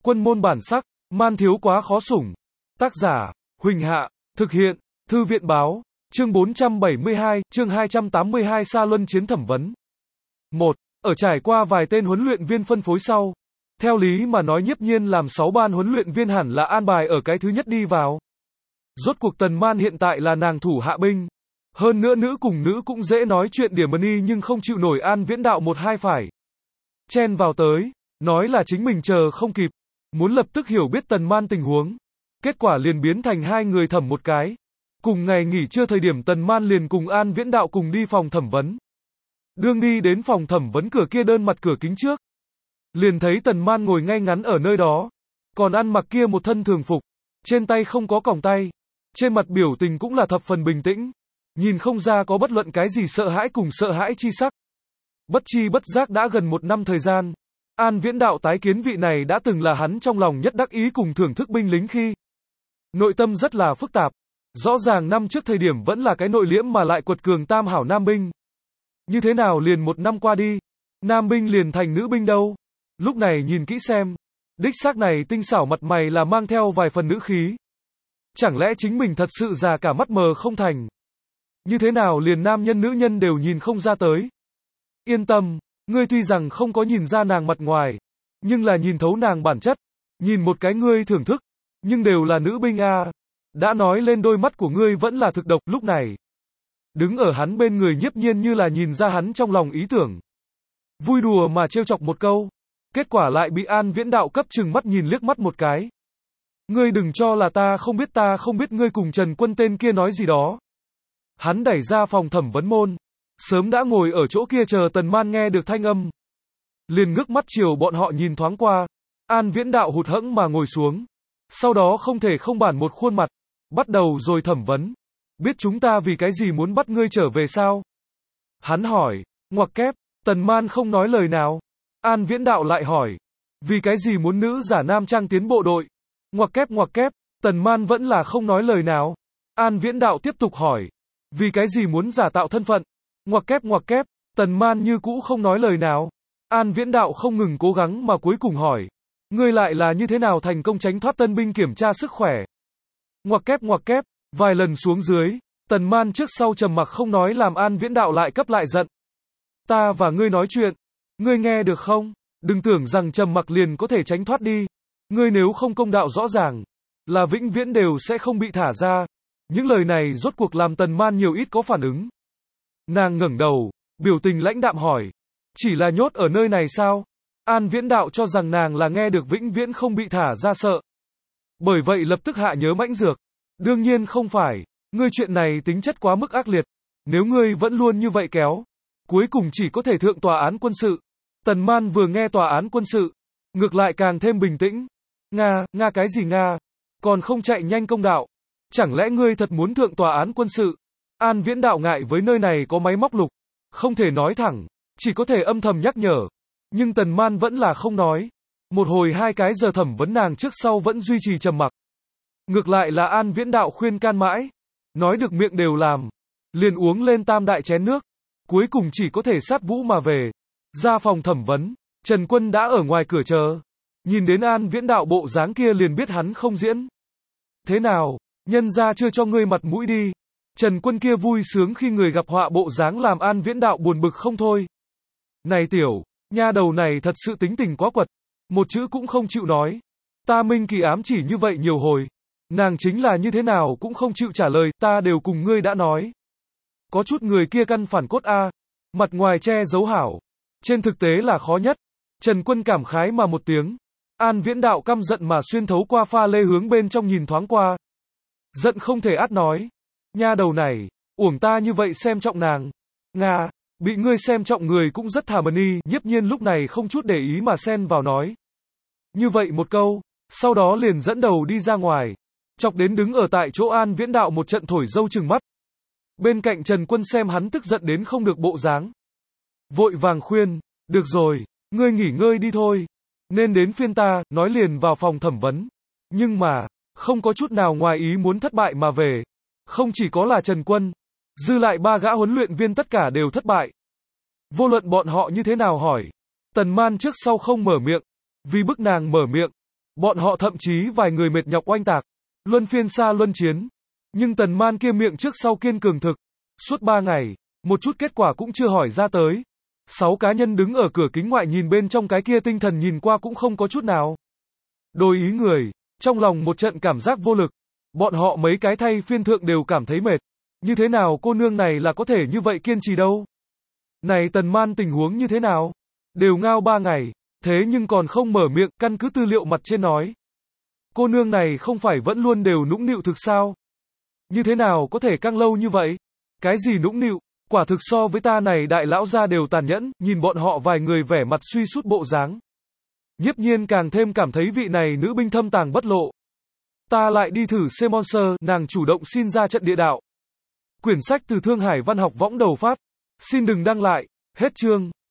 Quân môn bản sắc, man thiếu quá khó sủng. Tác giả, Huỳnh Hạ, thực hiện, Thư viện báo, chương 472, chương 282 Sa Luân chiến thẩm vấn. 1. Ở trải qua vài tên huấn luyện viên phân phối sau, theo lý mà nói Nhiếp Nhiên làm 6 ban huấn luyện viên hẳn là an bài ở cái thứ nhất đi vào. Rốt cuộc Tần Man hiện tại là nàng thủ hạ binh. Hơn nữa nữ cùng nữ cũng dễ nói chuyện điểm y nhưng không chịu nổi An Viễn Đạo một hai phải chen vào tới, nói là chính mình chờ không kịp, muốn lập tức hiểu biết Tần Man tình huống. Kết quả liền biến thành hai người thẩm một cái. Cùng ngày nghỉ trưa thời điểm Tần Man liền cùng An Viễn Đạo cùng đi phòng thẩm vấn. Đương đi đến phòng thẩm vấn cửa kia đơn mặt cửa kính trước, liền thấy Tần Man ngồi ngay ngắn ở nơi đó, còn ăn mặc kia một thân thường phục, trên tay không có còng tay, trên mặt biểu tình cũng là thập phần bình tĩnh, nhìn không ra có bất luận cái gì sợ hãi cùng sợ hãi chi sắc. Bất chi bất giác đã gần 1 năm thời gian, An Viễn Đạo tái kiến vị này đã từng là hắn trong lòng nhất đắc ý cùng thưởng thức binh lính khi. Nội tâm rất là phức tạp, rõ ràng năm trước thời điểm vẫn là cái nội liễm mà lại quật cường tam hảo nam binh. Như thế nào liền 1 năm qua đi, nam binh liền thành nữ binh đâu? Lúc này nhìn kỹ xem, đích xác này tinh xảo mặt mày là mang theo vài phần nữ khí. Chẳng lẽ chính mình thật sự già cả mắt mờ không thành? Như thế nào liền nam nhân nữ nhân đều nhìn không ra tới? Yên tâm, ngươi tuy rằng không có nhìn ra nàng mặt ngoài, nhưng là nhìn thấu nàng bản chất, nhìn một cái ngươi thưởng thức, nhưng đều là nữ binh a. Đã nói lên đôi mắt của ngươi vẫn là thực độc. Lúc này, đứng ở hắn bên người Nhiếp Nhiên như là nhìn ra hắn trong lòng ý tưởng, vui đùa mà trêu chọc một câu, kết quả lại bị An Viễn Đạo cấp trừng mắt nhìn liếc mắt một cái. Ngươi đừng cho là ta không biết ngươi cùng Trần Quân tên kia nói gì đó. Hắn đẩy ra phòng thẩm vấn môn, sớm đã ngồi ở chỗ kia chờ Tần Man nghe được thanh âm, liền ngước mắt chiều bọn họ nhìn thoáng qua. An Viễn Đạo hụt hẫng mà ngồi xuống, sau đó không thể không bản một khuôn mặt, bắt đầu rồi thẩm vấn. Biết chúng ta vì cái gì muốn bắt ngươi trở về sao? Hắn hỏi. Ngoặc kép, Tần Man không nói lời nào. An Viễn Đạo lại hỏi, vì cái gì muốn nữ giả nam trang tiến bộ đội? Ngoặc kép, Tần Man vẫn là không nói lời nào. An Viễn Đạo tiếp tục hỏi, vì cái gì muốn giả tạo thân phận? Ngoặc kép, Tần Man như cũ không nói lời nào. An Viễn Đạo không ngừng cố gắng mà cuối cùng hỏi, ngươi lại là như thế nào thành công tránh thoát tân binh kiểm tra sức khỏe? Ngoặc kép, vài lần xuống dưới, Tần Man trước sau trầm mặc không nói làm An Viễn Đạo lại cấp lại giận. Ta và ngươi nói chuyện, ngươi nghe được không? Đừng tưởng rằng trầm mặc liền có thể tránh thoát đi. Ngươi nếu không công đạo rõ ràng, là vĩnh viễn đều sẽ không bị thả ra. Những lời này rốt cuộc làm Tần Man nhiều ít có phản ứng. Nàng ngẩng đầu, biểu tình lãnh đạm hỏi, chỉ là nhốt ở nơi này sao? An Viễn Đạo cho rằng nàng là nghe được vĩnh viễn không bị thả ra sợ. Bởi vậy lập tức hạ nhớ mãnh dược. Đương nhiên không phải, ngươi chuyện này tính chất quá mức ác liệt. Nếu ngươi vẫn luôn như vậy kéo, cuối cùng chỉ có thể thượng tòa án quân sự. Tần Man vừa nghe tòa án quân sự, ngược lại càng thêm bình tĩnh. Nga cái gì Nga? Còn không chạy nhanh công đạo. Chẳng lẽ ngươi thật muốn thượng tòa án quân sự? An Viễn Đạo ngại với nơi này có máy móc lục, không thể nói thẳng, chỉ có thể âm thầm nhắc nhở. Nhưng Tần Man vẫn là không nói. Một hồi 2 cái giờ thẩm vấn nàng trước sau vẫn duy trì trầm mặc. Ngược lại là An Viễn Đạo khuyên can mãi, nói được miệng đều làm, liền uống lên tam đại chén nước, cuối cùng chỉ có thể sát vũ mà về. Ra phòng thẩm vấn, Trần Quân đã ở ngoài cửa chờ, nhìn đến An Viễn Đạo bộ dáng kia liền biết hắn không diễn. Thế nào, nhân gia chưa cho ngươi mặt mũi đi. Trần Quân kia vui sướng khi người gặp họa bộ dáng làm An Viễn Đạo buồn bực không thôi. Này tiểu, nha đầu này thật sự tính tình quá quật, một chữ cũng không chịu nói. Ta minh kỳ ám chỉ như vậy nhiều hồi, nàng chính là như thế nào cũng không chịu trả lời, ta đều cùng ngươi đã nói. Có chút người kia căn phản cốt a, mặt ngoài che giấu hảo, trên thực tế là khó nhất. Trần Quân cảm khái mà một tiếng. An Viễn Đạo căm giận mà xuyên thấu qua pha lê hướng bên trong nhìn thoáng qua. Giận không thể át nói. Nha đầu này, uổng ta như vậy xem trọng nàng. Nga, bị ngươi xem trọng người cũng rất thà mani. Nhiếp Nhiên lúc này không chút để ý mà xen vào nói. Như vậy một câu, sau đó liền dẫn đầu đi ra ngoài. Chọc đến đứng ở tại chỗ An Viễn Đạo một trận thổi dâu trừng mắt. Bên cạnh Trần Quân xem hắn tức giận đến không được bộ dáng, vội vàng khuyên, được rồi, ngươi nghỉ ngơi đi thôi. Nên đến phiên ta, nói liền vào phòng thẩm vấn. Nhưng mà, không có chút nào ngoài ý muốn thất bại mà về. Không chỉ có là Trần Quân, dư lại 3 gã huấn luyện viên tất cả đều thất bại. Vô luận bọn họ như thế nào hỏi, Tần Man trước sau không mở miệng, vì bức nàng mở miệng, Bọn họ thậm chí vài người mệt nhọc oanh tạc, luân phiên xa luân chiến. Nhưng Tần Man kia miệng trước sau kiên cường thực. Suốt 3 ngày, một chút kết quả cũng chưa hỏi ra tới. 6 cá nhân đứng ở cửa kính ngoại nhìn bên trong cái kia tinh thần nhìn qua cũng không có chút nào đôi ý người, trong lòng một trận cảm giác vô lực. Bọn họ mấy cái thay phiên thượng đều cảm thấy mệt. Như thế nào cô nương này là có thể như vậy kiên trì đâu? Này Tần Man tình huống như thế nào? Đều ngao 3 ngày, thế nhưng còn không mở miệng, căn cứ tư liệu mặt trên nói. Cô nương này không phải vẫn luôn đều nũng nịu thực sao? Như thế nào có thể căng lâu như vậy? Cái gì nũng nịu? Quả thực so với ta này đại lão gia đều tàn nhẫn, nhìn bọn họ vài người vẻ mặt suy sút bộ dáng. Nhiếp Nhiên càng thêm cảm thấy vị này nữ binh thâm tàng bất lộ. Ta lại đi thử C-Monster, nàng chủ động xin ra trận địa đạo. Quyển sách từ Thương Hải Văn học võng đầu phát. Xin đừng đăng lại. Hết chương.